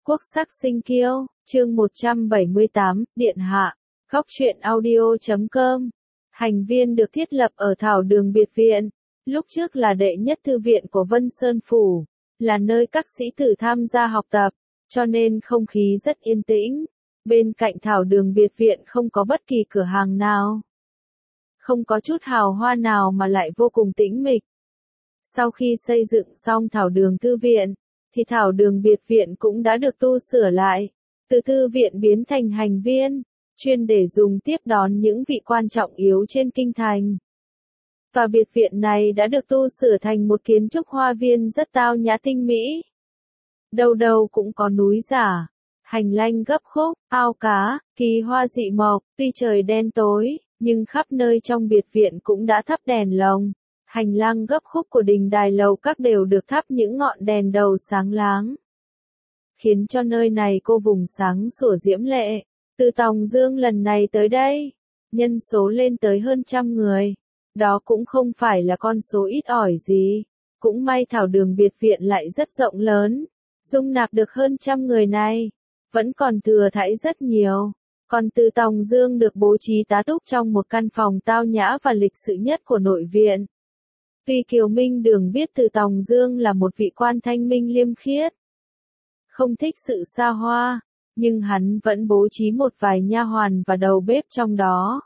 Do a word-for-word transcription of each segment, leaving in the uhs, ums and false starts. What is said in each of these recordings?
Quốc sắc sinh kiêu, chương một trăm bảy mươi tám, Điện Hạ, Góc truyện audio chấm com. Hành viên được thiết lập ở Thảo Đường Biệt Viện, lúc trước là đệ nhất thư viện của Vân Sơn Phủ, là nơi các sĩ tử tham gia học tập, cho nên không khí rất yên tĩnh. Bên cạnh Thảo Đường Biệt Viện không có bất kỳ cửa hàng nào, không có chút hào hoa nào mà lại vô cùng tĩnh mịch. Sau khi xây dựng xong Thảo Đường Thư Viện, thì Thảo Đường Biệt Viện cũng đã được tu sửa lại, từ thư viện biến thành hành viên, chuyên để dùng tiếp đón những vị quan trọng yếu trên kinh thành. Và biệt viện này đã được tu sửa thành một kiến trúc hoa viên rất tao nhã tinh mỹ. Đâu đâu cũng có núi giả, hành lang gấp khúc, ao cá, kỳ hoa dị mộc, tuy trời đen tối, nhưng khắp nơi trong biệt viện cũng đã thắp đèn lồng. Hành lang gấp khúc của đình đài lầu các đều được thắp những ngọn đèn đầu sáng láng, khiến cho nơi này cô vùng sáng sủa diễm lệ. Từ Tòng Dương lần này tới đây, nhân số lên tới hơn trăm người. Đó cũng không phải là con số ít ỏi gì. Cũng may Thảo Đường Biệt Viện lại rất rộng lớn, dung nạp được hơn trăm người này. Vẫn còn thừa thãi rất nhiều. Còn Từ Tòng Dương được bố trí tá túc trong một căn phòng tao nhã và lịch sự nhất của nội viện. Tuy Kiều Minh Đường biết Từ Tòng Dương là một vị quan thanh minh liêm khiết, không thích sự xa hoa, nhưng hắn vẫn bố trí một vài nha hoàn và đầu bếp trong đó,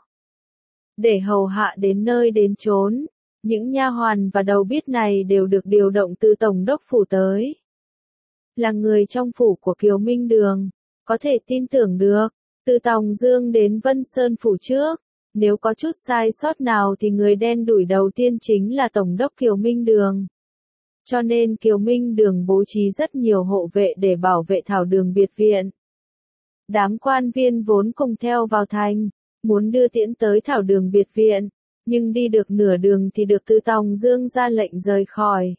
để hầu hạ đến nơi đến chốn. Những nha hoàn và đầu bếp này đều được điều động từ Tổng đốc phủ tới, là người trong phủ của Kiều Minh Đường, có thể tin tưởng được. Từ Tòng Dương đến Vân Sơn phủ trước, nếu có chút sai sót nào thì người đen đủi đầu tiên chính là Tổng đốc Kiều Minh Đường. Cho nên Kiều Minh Đường bố trí rất nhiều hộ vệ để bảo vệ Thảo Đường Biệt Viện. Đám quan viên vốn cùng theo vào thành, muốn đưa tiễn tới Thảo Đường Biệt Viện, nhưng đi được nửa đường thì được Từ Tòng Dương ra lệnh rời khỏi.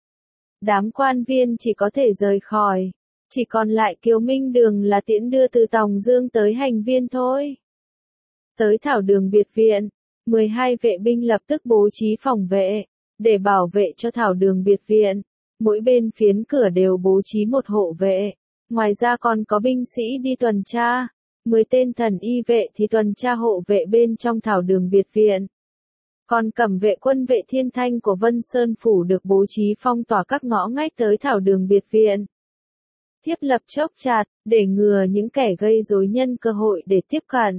Đám quan viên chỉ có thể rời khỏi, chỉ còn lại Kiều Minh Đường là tiễn đưa Từ Tòng Dương tới hành viên thôi. Tới Thảo Đường Biệt Viện, mười hai vệ binh lập tức bố trí phòng vệ, để bảo vệ cho Thảo Đường Biệt Viện. Mỗi bên phiến cửa đều bố trí một hộ vệ. Ngoài ra còn có binh sĩ đi tuần tra, mười tên thần y vệ thì tuần tra hộ vệ bên trong Thảo Đường Biệt Viện. Còn cẩm vệ quân vệ Thiên Thanh của Vân Sơn Phủ được bố trí phong tỏa các ngõ ngách tới Thảo Đường Biệt Viện. Thiết lập chốc chặt, để ngừa những kẻ gây rối nhân cơ hội để tiếp cận.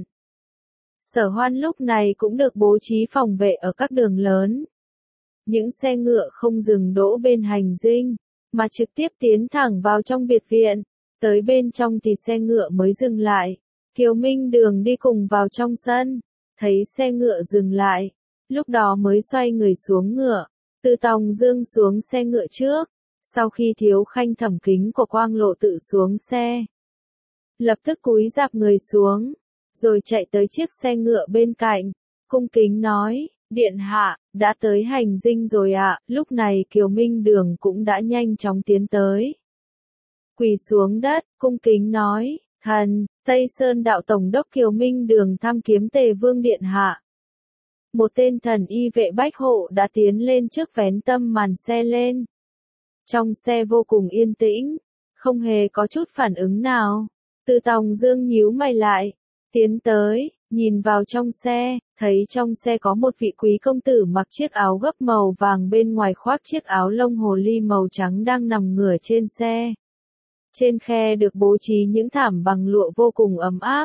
Sở Hoan lúc này cũng được bố trí phòng vệ ở các đường lớn. Những xe ngựa không dừng đỗ bên hành dinh, mà trực tiếp tiến thẳng vào trong biệt viện. Tới bên trong thì xe ngựa mới dừng lại. Kiều Minh Đường đi cùng vào trong sân, thấy xe ngựa dừng lại, lúc đó mới xoay người xuống ngựa. Từ Tòng Dương xuống xe ngựa trước, sau khi Thiếu Khanh Thẩm Kính của Quang Lộ tự xuống xe, lập tức cúi rạp người xuống, rồi chạy tới chiếc xe ngựa bên cạnh, cung kính nói, Điện Hạ, đã tới hành dinh rồi ạ. Lúc này Kiều Minh Đường cũng đã nhanh chóng tiến tới, quỳ xuống đất, cung kính nói, thần, Tây Sơn đạo Tổng đốc Kiều Minh Đường thăm kiếm Tề Vương Điện Hạ. Một tên thần y vệ bách hộ đã tiến lên trước vén tâm màn xe lên. Trong xe vô cùng yên tĩnh, không hề có chút phản ứng nào. Từ Tòng Dương nhíu mày lại, tiến tới, nhìn vào trong xe, thấy trong xe có một vị quý công tử mặc chiếc áo gấp màu vàng bên ngoài khoác chiếc áo lông hồ ly màu trắng đang nằm ngửa trên xe. Trên khe được bố trí những thảm bằng lụa vô cùng ấm áp.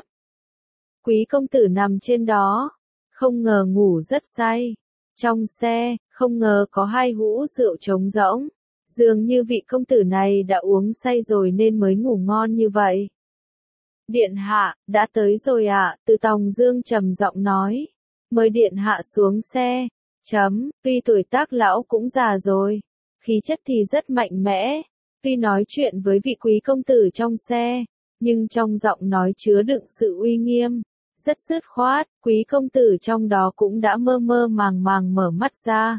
Quý công tử nằm trên đó, không ngờ ngủ rất say. Trong xe, không ngờ có hai hũ rượu trống rỗng. Dường như vị công tử này đã uống say rồi nên mới ngủ ngon như vậy. Điện Hạ, đã tới rồi ạ. À, Từ Tòng Dương trầm giọng nói. Mời Điện Hạ xuống xe. Chấm, tuy tuổi tác lão cũng già rồi, khí chất thì rất mạnh mẽ. Tuy nói chuyện với vị quý công tử trong xe, nhưng trong giọng nói chứa đựng sự uy nghiêm, rất dứt khoát. Quý công tử trong đó cũng đã mơ mơ màng màng mở mắt ra,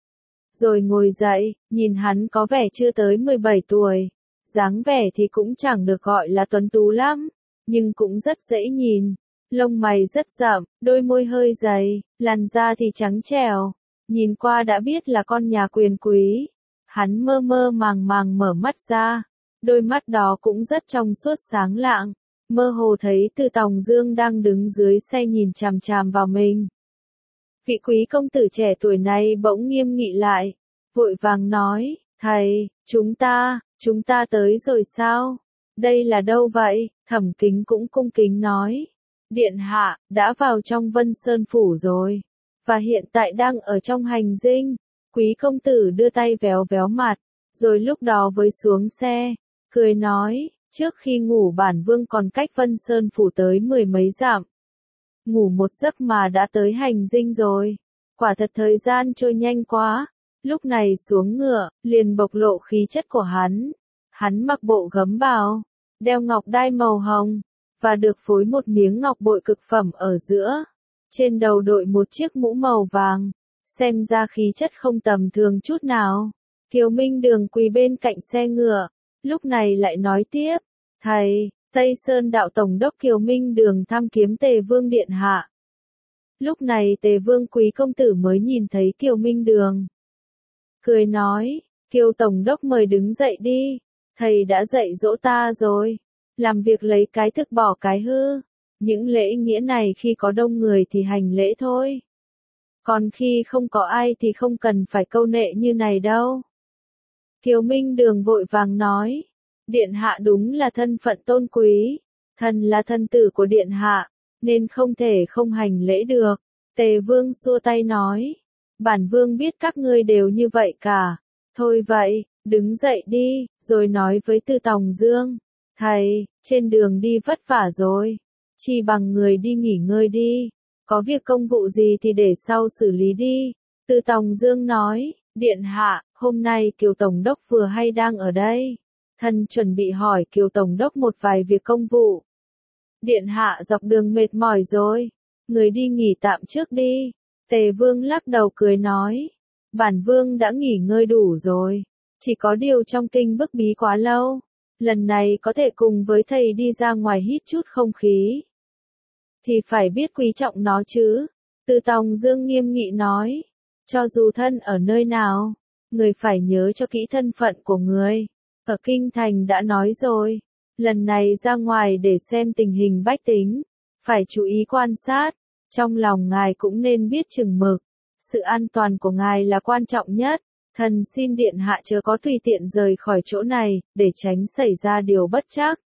rồi ngồi dậy. Nhìn hắn có vẻ chưa tới mười bảy tuổi, dáng vẻ thì cũng chẳng được gọi là tuấn tú lắm, nhưng cũng rất dễ nhìn. Lông mày rất rậm, đôi môi hơi dày, làn da thì trắng trẻo, nhìn qua đã biết là con nhà quyền quý. Hắn mơ mơ màng màng mở mắt ra, đôi mắt đó cũng rất trong suốt sáng lạng, mơ hồ thấy Từ Tòng Dương đang đứng dưới xe nhìn chằm chằm vào mình. Vị quý công tử trẻ tuổi này bỗng nghiêm nghị lại, vội vàng nói, thầy, chúng ta, chúng ta tới rồi sao? Đây là đâu vậy? Thẩm Kính cũng cung kính nói, điện hạ, đã vào trong Vân Sơn Phủ rồi, và hiện tại đang ở trong hành dinh. Quý công tử đưa tay véo véo mặt, rồi lúc đó với xuống xe, cười nói, trước khi ngủ bản vương còn cách Vân Sơn Phủ tới mười mấy dặm. Ngủ một giấc mà đã tới hành dinh rồi, quả thật thời gian trôi nhanh quá. Lúc này xuống ngựa, liền bộc lộ khí chất của hắn. Hắn mặc bộ gấm bào, đeo ngọc đai màu hồng, và được phối một miếng ngọc bội cực phẩm ở giữa. Trên đầu đội một chiếc mũ màu vàng, xem ra khí chất không tầm thường chút nào. Kiều Minh Đường quỳ bên cạnh xe ngựa, lúc này lại nói tiếp, thầy, Tây Sơn đạo tổng đốc Kiều Minh Đường thăm kiếm Tề Vương điện hạ. Lúc này Tề Vương quý công tử mới nhìn thấy Kiều Minh Đường. Cười nói, Kiều tổng đốc mời đứng dậy đi, thầy đã dạy dỗ ta rồi, làm việc lấy cái thực bỏ cái hư, những lễ nghĩa này khi có đông người thì hành lễ thôi. Còn khi không có ai thì không cần phải câu nệ như này đâu. Kiều Minh Đường vội vàng nói, điện hạ đúng là thân phận tôn quý, thần là thân tử của điện hạ, nên không thể không hành lễ được. Tề Vương xua tay nói, bản vương biết các ngươi đều như vậy cả, thôi vậy, đứng dậy đi, rồi nói với Từ Tòng Dương, thầy, trên đường đi vất vả rồi, chỉ bằng người đi nghỉ ngơi đi, có việc công vụ gì thì để sau xử lý đi. Từ Tòng Dương nói, điện hạ, hôm nay Kiều tổng đốc vừa hay đang ở đây, thần chuẩn bị hỏi Kiều tổng đốc một vài việc công vụ. Điện hạ dọc đường mệt mỏi rồi, người đi nghỉ tạm trước đi. Tề Vương lắc đầu cười nói, bản vương đã nghỉ ngơi đủ rồi, chỉ có điều trong kinh bức bí quá lâu, lần này có thể cùng với thầy đi ra ngoài hít chút không khí, thì phải biết quý trọng nó chứ. Từ Tòng Dương nghiêm nghị nói, cho dù thân ở nơi nào, người phải nhớ cho kỹ thân phận của người. Ở kinh thành đã nói rồi, lần này ra ngoài để xem tình hình bách tính, phải chú ý quan sát, trong lòng ngài cũng nên biết chừng mực, sự an toàn của ngài là quan trọng nhất, thần xin điện hạ chớ có tùy tiện rời khỏi chỗ này, để tránh xảy ra điều bất trắc.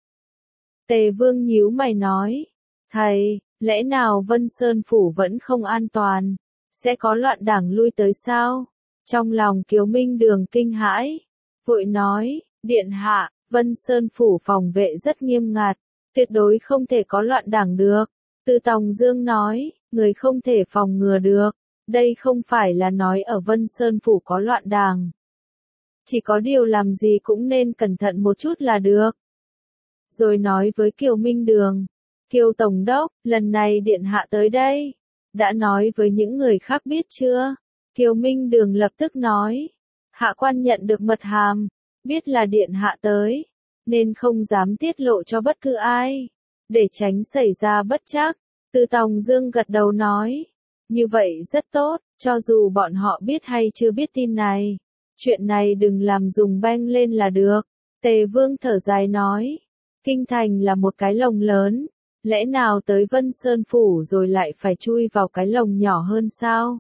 Tề Vương nhíu mày nói, thầy, lẽ nào Vân Sơn Phủ vẫn không an toàn, sẽ có loạn đảng lui tới sao? Trong lòng Kiều Minh Đường kinh hãi, vội nói, điện hạ, Vân Sơn Phủ phòng vệ rất nghiêm ngặt, tuyệt đối không thể có loạn đảng được. Từ Tòng Dương nói, người không thể phòng ngừa được, đây không phải là nói ở Vân Sơn Phủ có loạn đảng. Chỉ có điều làm gì cũng nên cẩn thận một chút là được. Rồi nói với Kiều Minh Đường, Kiều Tổng đốc, lần này điện hạ tới đây, đã nói với những người khác biết chưa? Kiều Minh Đường lập tức nói, hạ quan nhận được mật hàm, biết là điện hạ tới, nên không dám tiết lộ cho bất cứ ai, để tránh xảy ra bất trắc. Từ Tòng Dương gật đầu nói, như vậy rất tốt, cho dù bọn họ biết hay chưa biết tin này, chuyện này đừng làm dùng beng lên là được. Tề Vương thở dài nói, kinh thành là một cái lồng lớn, lẽ nào tới Vân Sơn Phủ rồi lại phải chui vào cái lồng nhỏ hơn sao?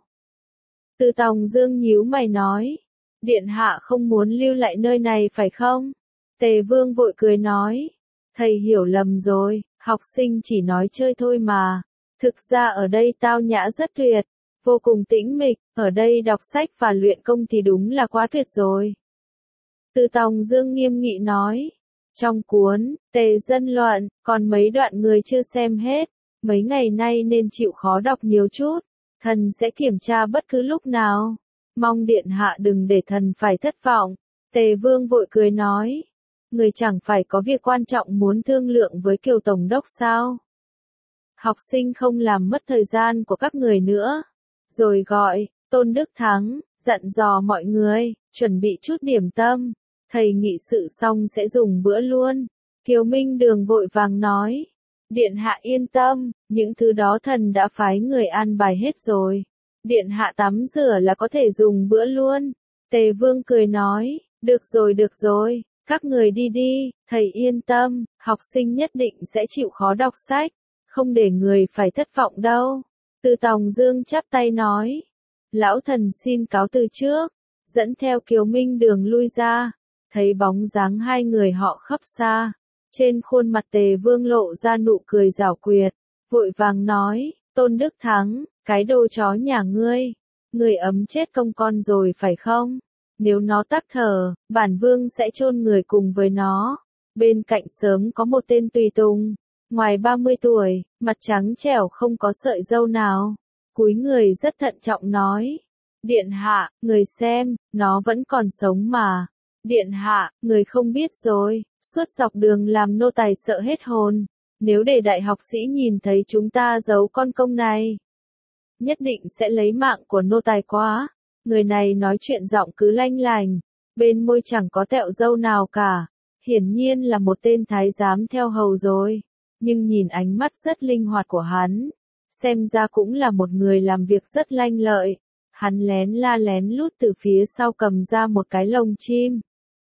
Từ Tòng Dương nhíu mày nói, điện hạ không muốn lưu lại nơi này phải không? Tề Vương vội cười nói, thầy hiểu lầm rồi, học sinh chỉ nói chơi thôi mà, thực ra ở đây tao nhã rất tuyệt, vô cùng tĩnh mịch, ở đây đọc sách và luyện công thì đúng là quá tuyệt rồi. Từ Tòng Dương nghiêm nghị nói, trong cuốn Tề Dân Luận, còn mấy đoạn người chưa xem hết, mấy ngày nay nên chịu khó đọc nhiều chút, thần sẽ kiểm tra bất cứ lúc nào, mong điện hạ đừng để thần phải thất vọng. Tề Vương vội cười nói, người chẳng phải có việc quan trọng muốn thương lượng với Kiều Tổng đốc sao? Học sinh không làm mất thời gian của các người nữa. Rồi gọi, Tôn Đức Thắng, dặn dò mọi người, chuẩn bị chút điểm tâm, thầy nghị sự xong sẽ dùng bữa luôn. Kiều Minh Đường vội vàng nói, điện hạ yên tâm, những thứ đó thần đã phái người an bài hết rồi. Điện hạ tắm rửa là có thể dùng bữa luôn. Tề Vương cười nói, được rồi được rồi, Các người đi đi, thầy yên tâm, học sinh nhất định sẽ chịu khó đọc sách, không để người phải thất vọng đâu. Từ Tòng Dương chắp tay nói. Lão thần xin cáo từ trước, dẫn theo Kiều Minh Đường lui ra, thấy bóng dáng hai người họ khấp xa. Trên khuôn mặt Tề Vương lộ ra nụ cười giảo quyệt, vội vàng nói, Tôn Đức Thắng, cái đồ chó nhà ngươi, ngươi ấm chết công con rồi phải không? Nếu nó tắc thở, bản vương sẽ chôn người cùng với nó. Bên cạnh sớm có một tên tùy tùng, ngoài ba mươi tuổi, mặt trắng trẻo không có sợi râu nào. Cúi người rất thận trọng nói, Điện hạ, người xem, nó vẫn còn sống mà. Điện hạ, người không biết rồi, suốt dọc đường làm nô tài sợ hết hồn. Nếu để đại học sĩ nhìn thấy chúng ta giấu con công này, nhất định sẽ lấy mạng của nô tài quá. Người này nói chuyện giọng cứ lanh lành, bên môi chẳng có tẹo râu nào cả. Hiển nhiên là một tên thái giám theo hầu rồi, nhưng nhìn ánh mắt rất linh hoạt của hắn, xem ra cũng là một người làm việc rất lanh lợi. Hắn lén la lén lút từ phía sau cầm ra một cái lồng chim.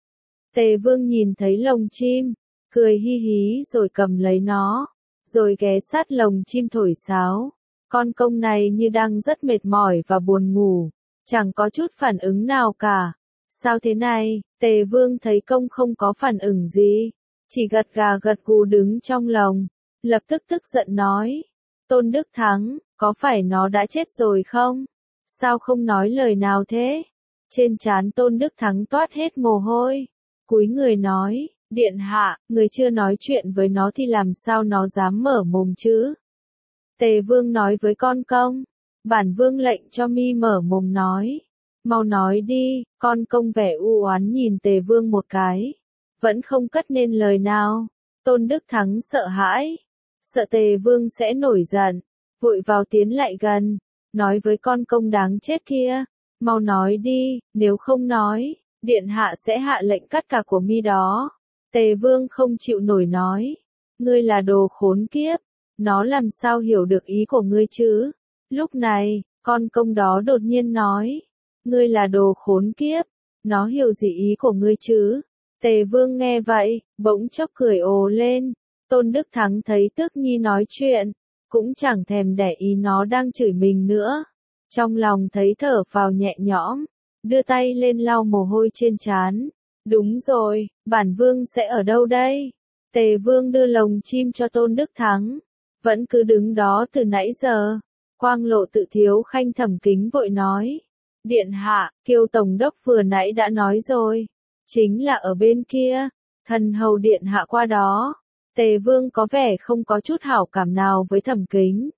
Tề Vương nhìn thấy lồng chim, cười hi hí rồi cầm lấy nó, rồi ghé sát lồng chim thổi sáo. Con công này như đang rất mệt mỏi và buồn ngủ, chẳng có chút phản ứng nào cả. Sao thế này? Tề Vương thấy công không có phản ứng gì, chỉ gật gà gật gù đứng trong lồng, lập tức tức giận nói, Tôn Đức Thắng, có phải nó đã chết rồi không? Sao không nói lời nào thế? Trên trán Tôn Đức Thắng toát hết mồ hôi, cúi người nói, Điện hạ, người chưa nói chuyện với nó thì làm sao nó dám mở mồm chứ? Tề Vương nói với con công, bản vương lệnh cho mi mở mồm nói. Mau nói đi. Con công vẻ u oán nhìn Tề Vương một cái, vẫn không cất nên lời nào. Tôn Đức Thắng sợ hãi, sợ Tề Vương sẽ nổi giận, vội vào tiến lại gần, nói với con công đáng chết kia, mau nói đi, nếu không nói, điện hạ sẽ hạ lệnh cắt cả của mi đó. Tề Vương không chịu nổi nói, ngươi là đồ khốn kiếp, nó làm sao hiểu được ý của ngươi chứ? Lúc này, con công đó đột nhiên nói, ngươi là đồ khốn kiếp, nó hiểu gì ý của ngươi chứ? Tề Vương nghe vậy, bỗng chốc cười ồ lên. Tôn Đức Thắng thấy Tước Nhi nói chuyện, cũng chẳng thèm để ý nó đang chửi mình nữa. Trong lòng thấy thở phào nhẹ nhõm, đưa tay lên lau mồ hôi trên trán. Đúng rồi, bản vương sẽ ở đâu đây? Tề Vương đưa lồng chim cho Tôn Đức Thắng, vẫn cứ đứng đó từ nãy giờ. Quang Lộ Tự Thiếu Khanh Thẩm Kính vội nói, Điện hạ, Kiêu Tổng đốc vừa nãy đã nói rồi, chính là ở bên kia, thần hầu điện hạ qua đó. Tề Vương có vẻ không có chút hảo cảm nào với Thẩm Kính.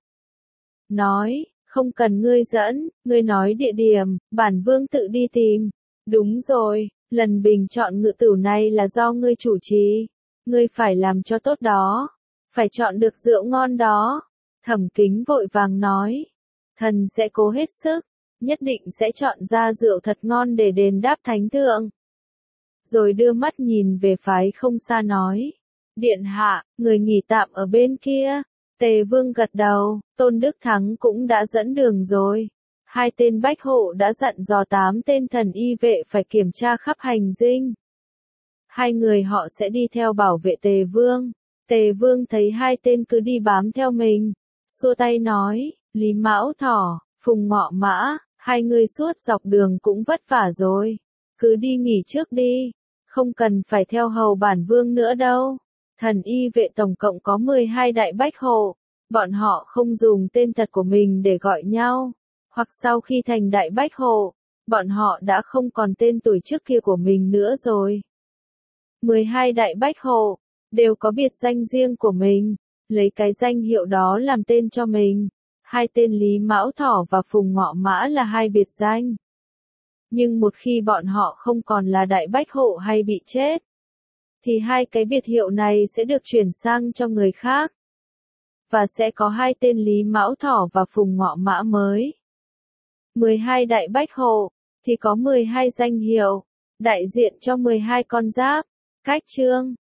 Nói, không cần ngươi dẫn, ngươi nói địa điểm, bản vương tự đi tìm. Đúng rồi, lần bình chọn ngự tửu này là do ngươi chủ trì, ngươi phải làm cho tốt đó, phải chọn được rượu ngon đó. Thẩm Kính vội vàng nói, thần sẽ cố hết sức, nhất định sẽ chọn ra rượu thật ngon để đền đáp thánh thượng. Rồi đưa mắt nhìn về phái không xa nói, Điện hạ, người nghỉ tạm ở bên kia. Tề Vương gật đầu, Tôn Đức Thắng cũng đã dẫn đường rồi. Hai tên bách hộ đã dặn dò tám tên thần y vệ phải kiểm tra khắp hành dinh. Hai người họ sẽ đi theo bảo vệ Tề Vương. Tề Vương thấy hai tên cứ đi bám theo mình, xua tay nói, Lý Mão Thỏ, Phùng Ngọ Mã, hai người suốt dọc đường cũng vất vả rồi. Cứ đi nghỉ trước đi, không cần phải theo hầu bản vương nữa đâu. Thần y vệ tổng cộng có mười hai đại bách hộ, bọn họ không dùng tên thật của mình để gọi nhau, hoặc sau khi thành đại bách hộ, bọn họ đã không còn tên tuổi trước kia của mình nữa rồi. mười hai đại bách hộ, đều có biệt danh riêng của mình, lấy cái danh hiệu đó làm tên cho mình. Hai tên Lý Mão Thỏ và Phùng Ngọ Mã là hai biệt danh. Nhưng một khi bọn họ không còn là đại bách hộ hay bị chết, thì hai cái biệt hiệu này sẽ được chuyển sang cho người khác. Và sẽ có hai tên Lý Mão Thỏ và Phùng Ngọ Mã mới. mười hai đại bách hộ, thì có mười hai danh hiệu, đại diện cho mười hai con giáp. Cách chương